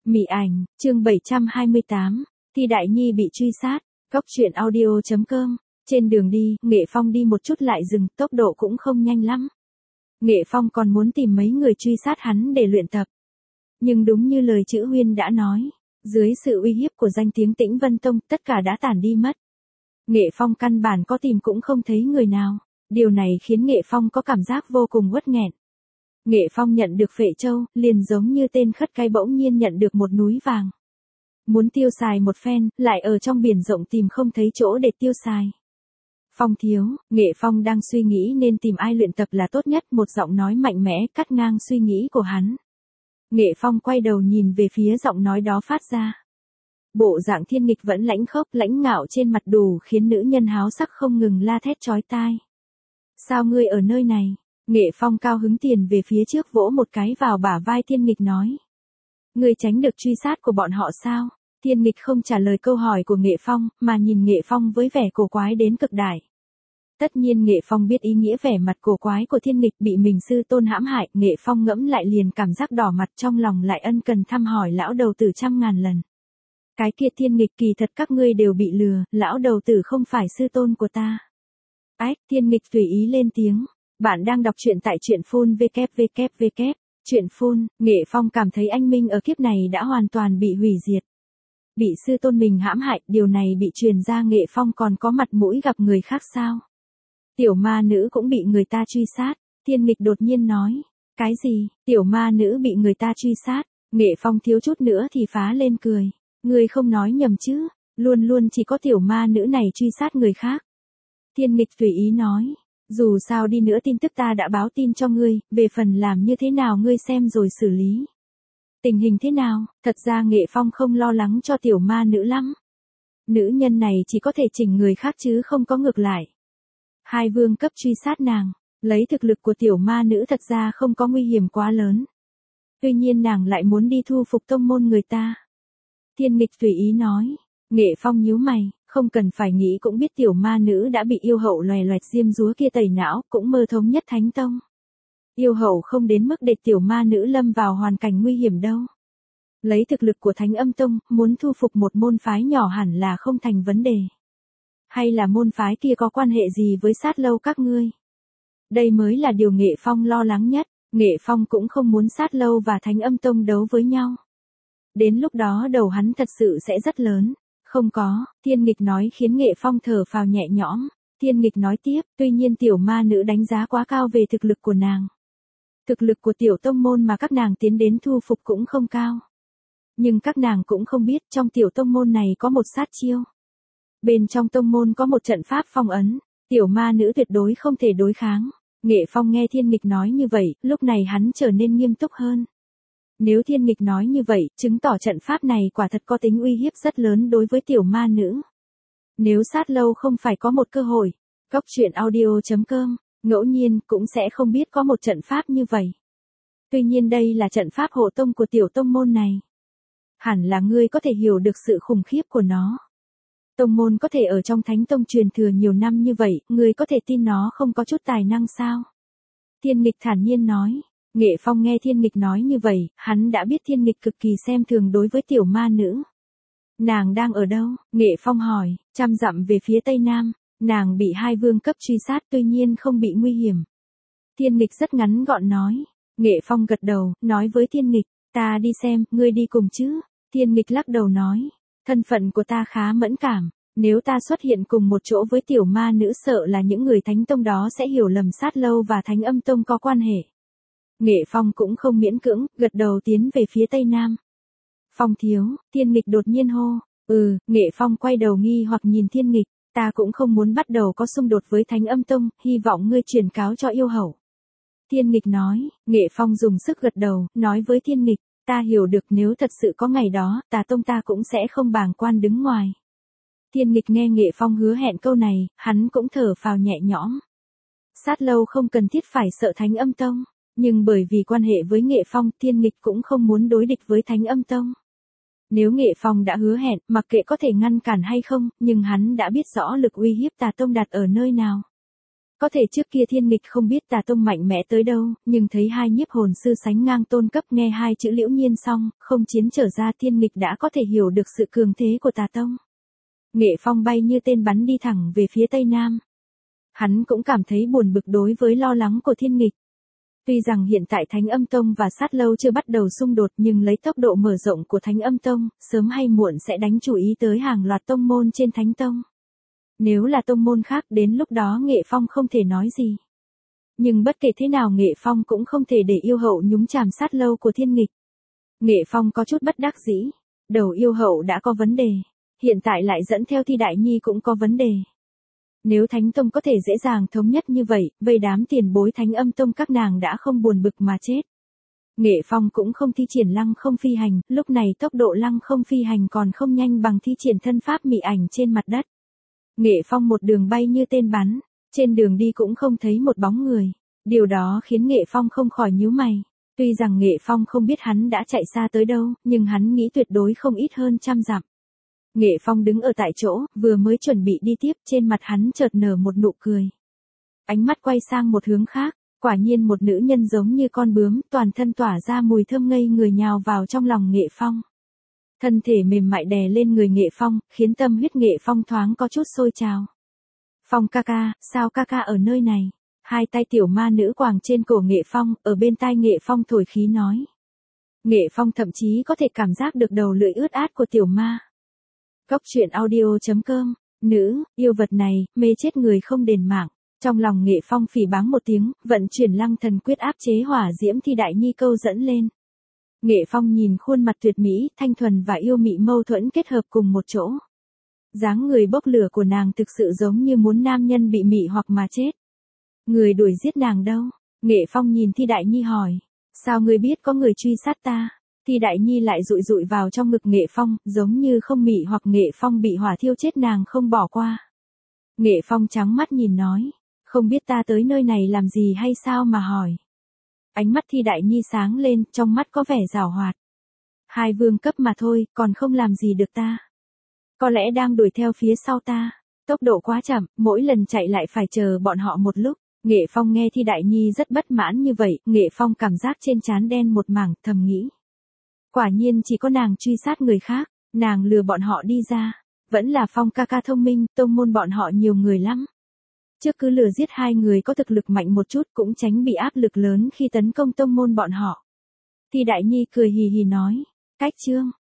Mị ảnh, chương 728, Thi Đại Nhi bị truy sát, Góc truyện audio.com, trên đường đi, Nghệ Phong đi một chút lại dừng, tốc độ cũng không nhanh lắm. Nghệ Phong còn muốn tìm mấy người truy sát hắn để luyện tập. Nhưng đúng như lời chữ Huyên đã nói, dưới sự uy hiếp của danh tiếng Tĩnh Vân Tông, tất cả đã tản đi mất. Nghệ Phong căn bản có tìm cũng không thấy người nào, điều này khiến Nghệ Phong có cảm giác vô cùng uất nghẹn. Nghệ Phong nhận được Phệ Châu, liền giống như tên khất cái bỗng nhiên nhận được một núi vàng. Muốn tiêu xài một phen, lại ở trong biển rộng tìm không thấy chỗ để tiêu xài. Phong thiếu, Nghệ Phong đang suy nghĩ nên tìm ai luyện tập là tốt nhất, một giọng nói mạnh mẽ cắt ngang suy nghĩ của hắn. Nghệ Phong quay đầu nhìn về phía giọng nói đó phát ra. Bộ dạng Thiên Nghịch vẫn lãnh khốc lãnh ngạo trên mặt đủ khiến nữ nhân háo sắc không ngừng la thét chói tai. Sao ngươi ở nơi này? Nghệ Phong cao hứng tiền về phía trước vỗ một cái vào bả vai Thiên Nghịch nói. Ngươi tránh được truy sát của bọn họ sao? Thiên Nghịch không trả lời câu hỏi của Nghệ Phong, mà nhìn Nghệ Phong với vẻ cổ quái đến cực đại. Tất nhiên Nghệ Phong biết ý nghĩa vẻ mặt cổ quái của Thiên Nghịch bị mình sư tôn hãm hại, Nghệ Phong ngẫm lại liền cảm giác đỏ mặt, trong lòng lại ân cần thăm hỏi lão đầu tử 100.000 lần. Cái kia Thiên Nghịch, kỳ thật các ngươi đều bị lừa, lão đầu tử không phải sư tôn của ta. Ách, Thiên Nghịch tùy ý lên tiếng. Bạn đang đọc truyện tại truyện phun www. Truyện phun, Nghệ Phong cảm thấy anh Minh ở kiếp này đã hoàn toàn bị hủy diệt. Bị sư tôn mình hãm hại, điều này bị truyền ra, Nghệ Phong còn có mặt mũi gặp người khác sao? Tiểu ma nữ cũng bị người ta truy sát, Thiên Nghịch đột nhiên nói. Cái gì, tiểu ma nữ bị người ta truy sát? Nghệ Phong thiếu chút nữa thì phá lên cười. Ngươi không nói nhầm chứ, luôn luôn chỉ có tiểu ma nữ này truy sát người khác. Thiên Nghịch tùy ý nói. Dù sao đi nữa tin tức ta đã báo tin cho ngươi, về phần làm như thế nào ngươi xem rồi xử lý. Tình hình thế nào, thật ra Nghệ Phong không lo lắng cho tiểu ma nữ lắm. Nữ nhân này chỉ có thể chỉnh người khác chứ không có ngược lại. Hai vương cấp truy sát nàng, lấy thực lực của tiểu ma nữ thật ra không có nguy hiểm quá lớn. Tuy nhiên nàng lại muốn đi thu phục tông môn người ta. Thiên Nghịch tùy ý nói, Nghệ Phong nhíu mày. Không cần phải nghĩ cũng biết tiểu ma nữ đã bị yêu hậu loè loẹt diêm dúa kia tẩy não, cũng mơ thống nhất thánh tông. Yêu hậu không đến mức để tiểu ma nữ lâm vào hoàn cảnh nguy hiểm đâu. Lấy thực lực của Thánh Âm Tông, muốn thu phục một môn phái nhỏ hẳn là không thành vấn đề. Hay là môn phái kia có quan hệ gì với Sát Lâu các ngươi? Đây mới là điều Nghệ Phong lo lắng nhất, Nghệ Phong cũng không muốn Sát Lâu và Thánh Âm Tông đấu với nhau. Đến lúc đó đầu hắn thật sự sẽ rất lớn. Không có, Thiên Nghịch nói khiến Nghệ Phong thở phào nhẹ nhõm. Thiên Nghịch nói tiếp, tuy nhiên tiểu ma nữ đánh giá quá cao về thực lực của nàng. Thực lực của tiểu tông môn mà các nàng tiến đến thu phục cũng không cao. Nhưng các nàng cũng không biết trong tiểu tông môn này có một sát chiêu. Bên trong tông môn có một trận pháp phong ấn, tiểu ma nữ tuyệt đối không thể đối kháng. Nghệ Phong nghe Thiên Nghịch nói như vậy, lúc này hắn trở nên nghiêm túc hơn. Nếu Thiên Nghịch nói như vậy, chứng tỏ trận pháp này quả thật có tính uy hiếp rất lớn đối với tiểu ma nữ. Nếu Sát Lâu không phải có một cơ hội, Góc truyện audio.com, ngẫu nhiên cũng sẽ không biết có một trận pháp như vậy. Tuy nhiên đây là trận pháp hộ tông của tiểu tông môn này. Hẳn là ngươi có thể hiểu được sự khủng khiếp của nó. Tông môn có thể ở trong Thánh Tông truyền thừa nhiều năm như vậy, ngươi có thể tin nó không có chút tài năng sao? Thiên Nghịch thản nhiên nói. Nghệ Phong nghe Thiên Nghịch nói như vậy, hắn đã biết Thiên Nghịch cực kỳ xem thường đối với tiểu ma nữ. Nàng đang ở đâu? Nghệ Phong hỏi, 100 dặm về phía tây nam, nàng bị hai vương cấp truy sát tuy nhiên không bị nguy hiểm. Thiên Nghịch rất ngắn gọn nói. Nghệ Phong gật đầu, nói với Thiên Nghịch, ta đi xem, ngươi đi cùng chứ? Thiên Nghịch lắc đầu nói, thân phận của ta khá mẫn cảm, nếu ta xuất hiện cùng một chỗ với tiểu ma nữ sợ là những người Thánh Tông đó sẽ hiểu lầm Sát Lâu và Thánh Âm Tông có quan hệ. Nghệ Phong cũng không miễn cưỡng, gật đầu tiến về phía tây nam. Phong thiếu, Thiên Nghịch đột nhiên hô. Nghệ Phong quay đầu nghi hoặc nhìn Thiên Nghịch, ta cũng không muốn bắt đầu có xung đột với Thánh Âm Tông, hy vọng ngươi truyền cáo cho yêu hậu. Thiên Nghịch nói, Nghệ Phong dùng sức gật đầu, nói với Thiên Nghịch, ta hiểu được nếu thật sự có ngày đó, Tà Tông ta cũng sẽ không bàng quan đứng ngoài. Thiên Nghịch nghe Nghệ Phong hứa hẹn câu này, hắn cũng thở phào nhẹ nhõm. Sát Lâu không cần thiết phải sợ Thánh Âm Tông. Nhưng bởi vì quan hệ với Nghệ Phong, Thiên Nghịch cũng không muốn đối địch với Thánh Âm Tông. Nếu Nghệ Phong đã hứa hẹn, mặc kệ có thể ngăn cản hay không, nhưng hắn đã biết rõ lực uy hiếp Tà Tông đặt ở nơi nào. Có thể trước kia thiên nghịch không biết tà tông mạnh mẽ tới đâu, nhưng thấy hai nhiếp hồn sư sánh ngang tôn cấp nghe hai chữ Liễu Nhiên xong, không chiến trở ra thiên nghịch đã có thể hiểu được sự cường thế của tà tông. Nghệ Phong bay như tên bắn đi thẳng về phía tây nam. Hắn cũng cảm thấy buồn bực đối với lo lắng của thiên nghịch. Tuy rằng hiện tại Thánh Âm Tông và Sát Lâu chưa bắt đầu xung đột nhưng lấy tốc độ mở rộng của Thánh Âm Tông, sớm hay muộn sẽ đánh chú ý tới hàng loạt tông môn trên Thánh Tông. Nếu là tông môn khác đến lúc đó Nghệ Phong không thể nói gì. Nhưng bất kể thế nào Nghệ Phong cũng không thể để yêu hậu nhúng chàm Sát Lâu của thiên nghịch. Nghệ Phong có chút bất đắc dĩ. Đầu yêu hậu đã có vấn đề. Hiện tại lại dẫn theo Thi Đại Nhi cũng có vấn đề. Nếu Thánh Tông có thể dễ dàng thống nhất như vậy, vây đám tiền bối Thánh Âm Tông các nàng đã không buồn bực mà chết. Nghệ Phong cũng không thi triển lăng không phi hành, lúc này tốc độ lăng không phi hành còn không nhanh bằng thi triển thân pháp mị ảnh trên mặt đất. Nghệ Phong một đường bay như tên bắn, trên đường đi cũng không thấy một bóng người. Điều đó khiến Nghệ Phong không khỏi nhíu mày. Tuy rằng Nghệ Phong không biết hắn đã chạy xa tới đâu, nhưng hắn nghĩ tuyệt đối không ít hơn 100 dặm. Nghệ Phong đứng ở tại chỗ, vừa mới chuẩn bị đi tiếp, trên mặt hắn chợt nở một nụ cười. Ánh mắt quay sang một hướng khác, quả nhiên một nữ nhân giống như con bướm, toàn thân tỏa ra mùi thơm ngây người nhào vào trong lòng Nghệ Phong. Thân thể mềm mại đè lên người Nghệ Phong, khiến tâm huyết Nghệ Phong thoáng có chút sôi trào. Phong ca ca, sao ca ca ở nơi này? Hai tay tiểu ma nữ quàng trên cổ Nghệ Phong, ở bên tai Nghệ Phong thổi khí nói. Nghệ Phong thậm chí có thể cảm giác được đầu lưỡi ướt át của tiểu ma. Góc truyện audio.com, nữ, yêu vật này, mê chết người không đền mạng. Trong lòng Nghệ Phong phỉ báng một tiếng, vận chuyển lăng thần quyết áp chế hỏa diễm Thi Đại Nhi câu dẫn lên. Nghệ Phong nhìn khuôn mặt tuyệt mỹ, thanh thuần và yêu mị mâu thuẫn kết hợp cùng một chỗ. Dáng người bốc lửa của nàng thực sự giống như muốn nam nhân bị mị hoặc mà chết. Người đuổi giết nàng đâu? Nghệ Phong nhìn Thi Đại Nhi hỏi. Sao ngươi biết có người truy sát ta? Thi Đại Nhi lại dụi dụi vào trong ngực Nghệ Phong, giống như không mị hoặc Nghệ Phong bị hỏa thiêu chết nàng không bỏ qua. Nghệ Phong trắng mắt nhìn nói. Không biết ta tới nơi này làm gì hay sao mà hỏi. Ánh mắt Thi Đại Nhi sáng lên, trong mắt có vẻ giảo hoạt. Hai vương cấp mà thôi, còn không làm gì được ta. Có lẽ đang đuổi theo phía sau ta. Tốc độ quá chậm, mỗi lần chạy lại phải chờ bọn họ một lúc. Nghệ Phong nghe Thi Đại Nhi rất bất mãn như vậy, Nghệ Phong cảm giác trên trán đen một mảng, thầm nghĩ. Quả nhiên chỉ có nàng truy sát người khác, nàng lừa bọn họ đi ra. Vẫn là Phong ca ca thông minh, tông môn bọn họ nhiều người lắm. Trước cứ lừa giết hai người có thực lực mạnh một chút cũng tránh bị áp lực lớn khi tấn công tông môn bọn họ. Thi Đại Nhi cười hì hì nói. Cách chương.